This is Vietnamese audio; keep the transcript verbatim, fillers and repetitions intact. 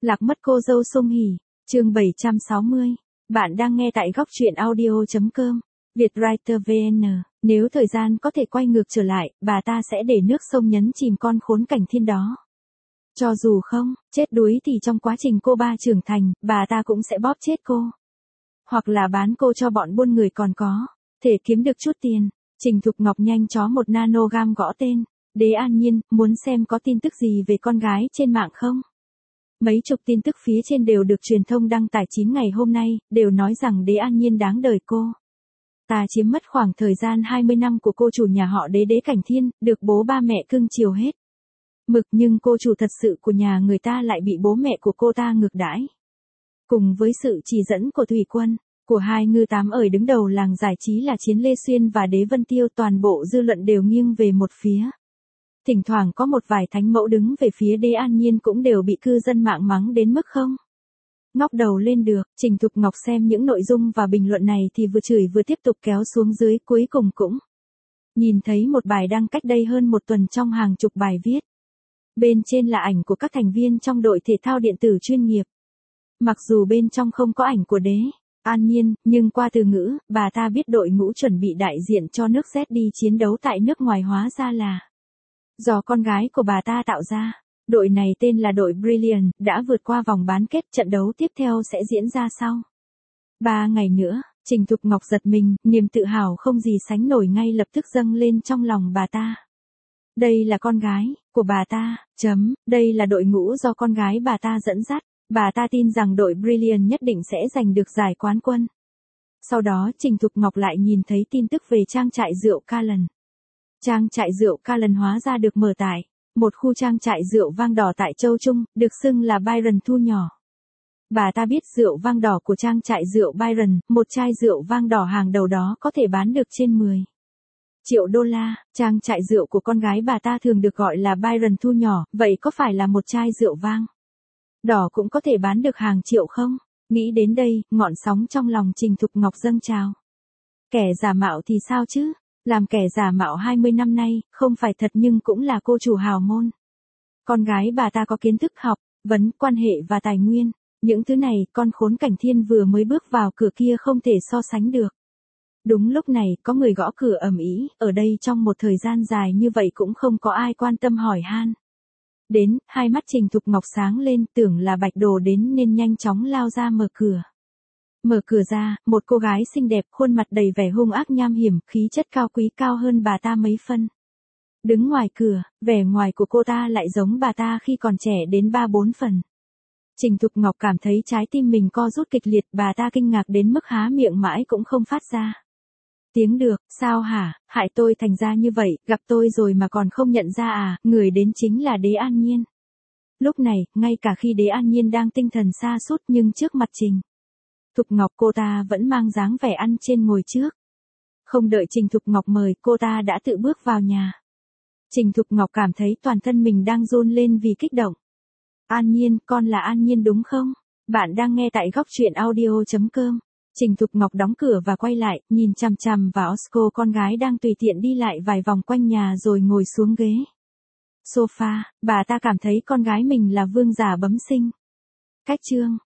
Lạc mất cô dâu Song Hỷ, chương bảy trăm sáu mươi. Bạn đang nghe tại góc truyện audio chấm com. Vietwriter vê en. Nếu thời gian có thể quay ngược trở lại, bà ta sẽ để nước sông nhấn chìm con khốn cảnh thiên đó. Cho dù không, chết đuối thì trong quá trình cô ba trưởng thành, bà ta cũng sẽ bóp chết cô. Hoặc là bán cô cho bọn buôn người còn có thể kiếm được chút tiền. Trình Thục Ngọc nhanh chó một nanogram gõ tên. Đế An Nhiên, muốn xem có tin tức gì về con gái trên mạng không? Mấy chục tin tức phía trên đều được truyền thông đăng tải chín ngày hôm nay, đều nói rằng Đế An Nhiên đáng đời cô. Ta chiếm mất khoảng thời gian hai mươi năm của cô chủ nhà họ Đế Đế Cảnh Thiên, được bố ba mẹ cưng chiều hết mực, nhưng cô chủ thật sự của nhà người ta lại bị bố mẹ của cô ta ngược đãi. Cùng với sự chỉ dẫn của Thủy Quân, của hai ngư tám ởi đứng đầu làng giải trí là Chiến Lê Xuyên và Đế Vân Tiêu, toàn bộ dư luận đều nghiêng về một phía. Thỉnh thoảng có một vài thánh mẫu đứng về phía Đế An Nhiên cũng đều bị cư dân mạng mắng đến mức không ngóc đầu lên được. Trình Thục Ngọc xem những nội dung và bình luận này thì vừa chửi vừa tiếp tục kéo xuống dưới, cuối cùng cũng nhìn thấy một bài đăng cách đây hơn một tuần trong hàng chục bài viết. Bên trên là ảnh của các thành viên trong đội thể thao điện tử chuyên nghiệp. Mặc dù bên trong không có ảnh của Đế An Nhiên, nhưng qua từ ngữ, bà ta biết đội ngũ chuẩn bị đại diện cho nước Z đi chiến đấu tại nước ngoài hóa ra là do con gái của bà ta tạo ra. Đội này tên là đội Brilliant, đã vượt qua vòng bán kết, trận đấu tiếp theo sẽ diễn ra sau ba ngày nữa. Trình Thục Ngọc giật mình, niềm tự hào không gì sánh nổi ngay lập tức dâng lên trong lòng bà ta. Đây là con gái của bà ta, chấm, đây là đội ngũ do con gái bà ta dẫn dắt. Bà ta tin rằng đội Brilliant nhất định sẽ giành được giải quán quân. Sau đó Trình Thục Ngọc lại nhìn thấy tin tức về trang trại rượu Callen. Trang trại rượu Callen hóa ra được mở tại một khu trang trại rượu vang đỏ tại Châu Trung, được xưng là Byron Thu nhỏ. Bà ta biết rượu vang đỏ của trang trại rượu Byron, một chai rượu vang đỏ hàng đầu đó có thể bán được trên mười triệu đô la. Trang trại rượu của con gái bà ta thường được gọi là Byron Thu nhỏ, vậy có phải là một chai rượu vang đỏ cũng có thể bán được hàng triệu không? Nghĩ đến đây, ngọn sóng trong lòng Trình Thục Ngọc dâng trào. Kẻ giả mạo thì sao chứ? Làm kẻ giả mạo hai mươi năm nay, không phải thật nhưng cũng là cô chủ hào môn. Con gái bà ta có kiến thức học, vấn, quan hệ và tài nguyên. Những thứ này, con khốn cảnh thiên vừa mới bước vào cửa kia không thể so sánh được. Đúng lúc này, có người gõ cửa ầm ĩ, ở đây trong một thời gian dài như vậy cũng không có ai quan tâm hỏi han. Đến, hai mắt Trình Thục Ngọc sáng lên, tưởng là Bạch Đồ đến nên nhanh chóng lao ra mở cửa. Mở cửa ra, một cô gái xinh đẹp, khuôn mặt đầy vẻ hung ác nham hiểm, khí chất cao quý cao hơn bà ta mấy phân. Đứng ngoài cửa, vẻ ngoài của cô ta lại giống bà ta khi còn trẻ đến ba bốn phần. Trình Thục Ngọc cảm thấy trái tim mình co rút kịch liệt, bà ta kinh ngạc đến mức há miệng mãi cũng không phát ra tiếng được. Sao hả, hại tôi thành ra như vậy, gặp tôi rồi mà còn không nhận ra à? Người đến chính là Đế An Nhiên. Lúc này, ngay cả khi Đế An Nhiên đang tinh thần sa sút nhưng trước mặt Trình Thục Ngọc cô ta vẫn mang dáng vẻ ăn trên ngồi trước. Không đợi Trình Thục Ngọc mời, cô ta đã tự bước vào nhà. Trình Thục Ngọc cảm thấy toàn thân mình đang run lên vì kích động. An Nhiên, con là An Nhiên đúng không? Bạn đang nghe tại góc truyện audio chấm com. Trình Thục Ngọc đóng cửa và quay lại, nhìn chằm chằm vào Osco, con gái đang tùy tiện đi lại vài vòng quanh nhà rồi ngồi xuống ghế sofa. Bà ta cảm thấy con gái mình là vương giả bẩm sinh. Cách chương